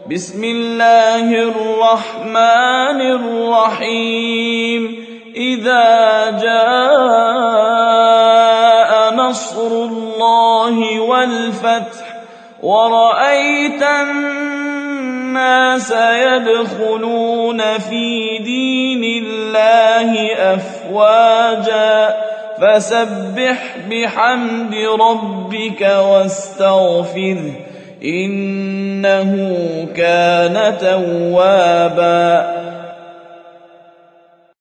بسم الله الرحمن الرحيم إذا جاء نصر الله والفتح ورأيت الناس يدخلون في دين الله أفواجا فسبح بحمد ربك واستغفره إنه كان توابا